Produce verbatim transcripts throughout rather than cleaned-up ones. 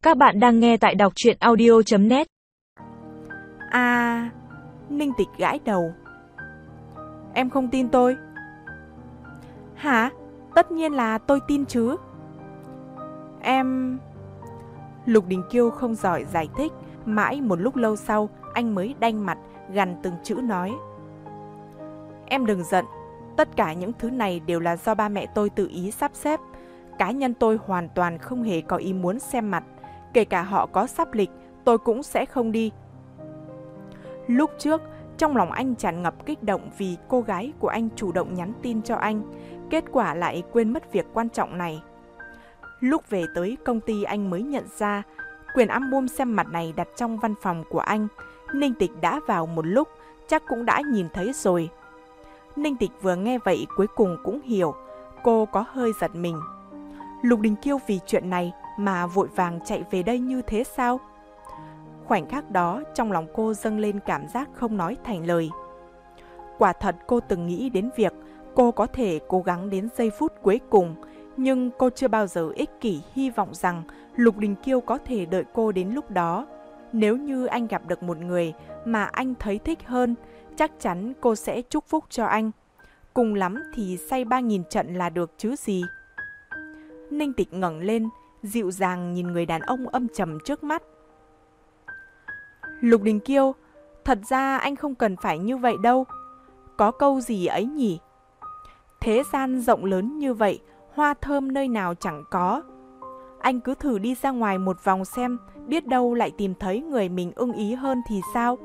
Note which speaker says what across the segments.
Speaker 1: Các bạn đang nghe tại đọc truyện audio chấm net.
Speaker 2: À, Ninh Tịch gãi đầu. Em không tin tôi? Hả? Tất nhiên là tôi tin chứ. Em... Lục Đình Kiêu không giỏi giải thích. Mãi một lúc lâu sau, anh mới đanh mặt, gằn từng chữ nói. Em đừng giận. Tất cả những thứ này đều là do ba mẹ tôi tự ý sắp xếp. Cá nhân tôi hoàn toàn không hề có ý muốn xem mặt. Kể cả họ có sắp lịch, tôi cũng sẽ không đi. Lúc trước, trong lòng anh tràn ngập kích động vì cô gái của anh chủ động nhắn tin cho anh. Kết quả lại quên mất việc quan trọng này. Lúc về tới công ty anh mới nhận ra, quyển album xem mặt này đặt trong văn phòng của anh. Ninh Tịch đã vào một lúc, chắc cũng đã nhìn thấy rồi. Ninh Tịch vừa nghe vậy cuối cùng cũng hiểu, cô có hơi giật mình. Lục Đình Kiêu vì chuyện này mà vội vàng chạy về đây như thế sao? Khoảnh khắc đó trong lòng cô dâng lên cảm giác không nói thành lời. Quả thật cô từng nghĩ đến việc cô có thể cố gắng đến giây phút cuối cùng, nhưng cô chưa bao giờ ích kỷ hy vọng rằng Lục Đình Kiêu có thể đợi cô đến lúc đó. Nếu như anh gặp được một người mà anh thấy thích hơn, chắc chắn cô sẽ chúc phúc cho anh. Cùng lắm thì say ba nghìn trận là được chứ gì. Ninh Tịch ngẩng lên, dịu dàng nhìn người đàn ông âm trầm trước mắt. Lục Đình Kiêu, thật ra anh không cần phải như vậy đâu. Có câu gì ấy nhỉ? Thế gian rộng lớn như vậy, hoa thơm nơi nào chẳng có. Anh cứ thử đi ra ngoài một vòng xem, biết đâu lại tìm thấy người mình ưng ý hơn thì sao?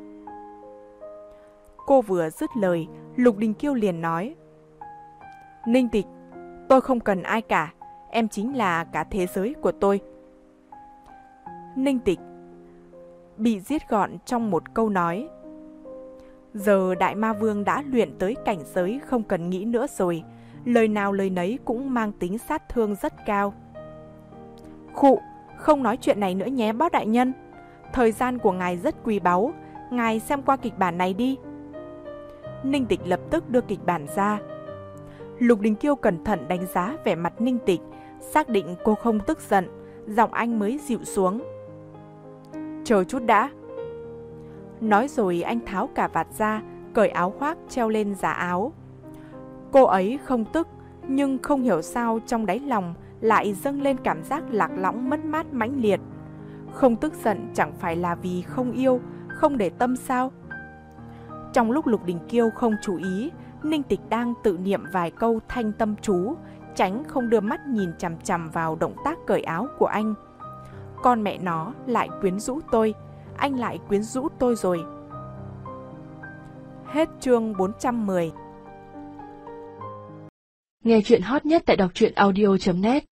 Speaker 2: Cô vừa dứt lời, Lục Đình Kiêu liền nói. Ninh Tịch, tôi không cần ai cả. Em chính là cả thế giới của tôi. Ninh Tịch bị giết gọn trong một câu nói. Giờ Đại Ma Vương đã luyện tới cảnh giới không cần nghĩ nữa rồi. Lời nào lời nấy cũng mang tính sát thương rất cao. Khụ, không nói chuyện này nữa nhé bác đại nhân. Thời gian của ngài rất quý báu. Ngài xem qua kịch bản này đi. Ninh Tịch lập tức đưa kịch bản ra. Lục Đình Kiêu cẩn thận đánh giá vẻ mặt Ninh Tịch, xác định cô không tức giận, giọng anh mới dịu xuống. Chờ chút đã. Nói rồi anh tháo cà vạt ra, cởi áo khoác treo lên giá áo. Cô ấy không tức, nhưng không hiểu sao trong đáy lòng lại dâng lên cảm giác lạc lõng mất mát mãnh liệt. Không tức giận chẳng phải là vì không yêu, không để tâm sao? Trong lúc Lục Đình Kiêu không chú ý, Ninh Tịch đang tự niệm vài câu thanh tâm chú, tránh không đưa mắt nhìn chằm chằm vào động tác cởi áo của anh. Con mẹ nó lại quyến rũ tôi, anh lại quyến rũ tôi rồi. Hết chương bốn trăm mười.
Speaker 1: Nghe chuyện hot nhất tại đọc truyện audio chấm net.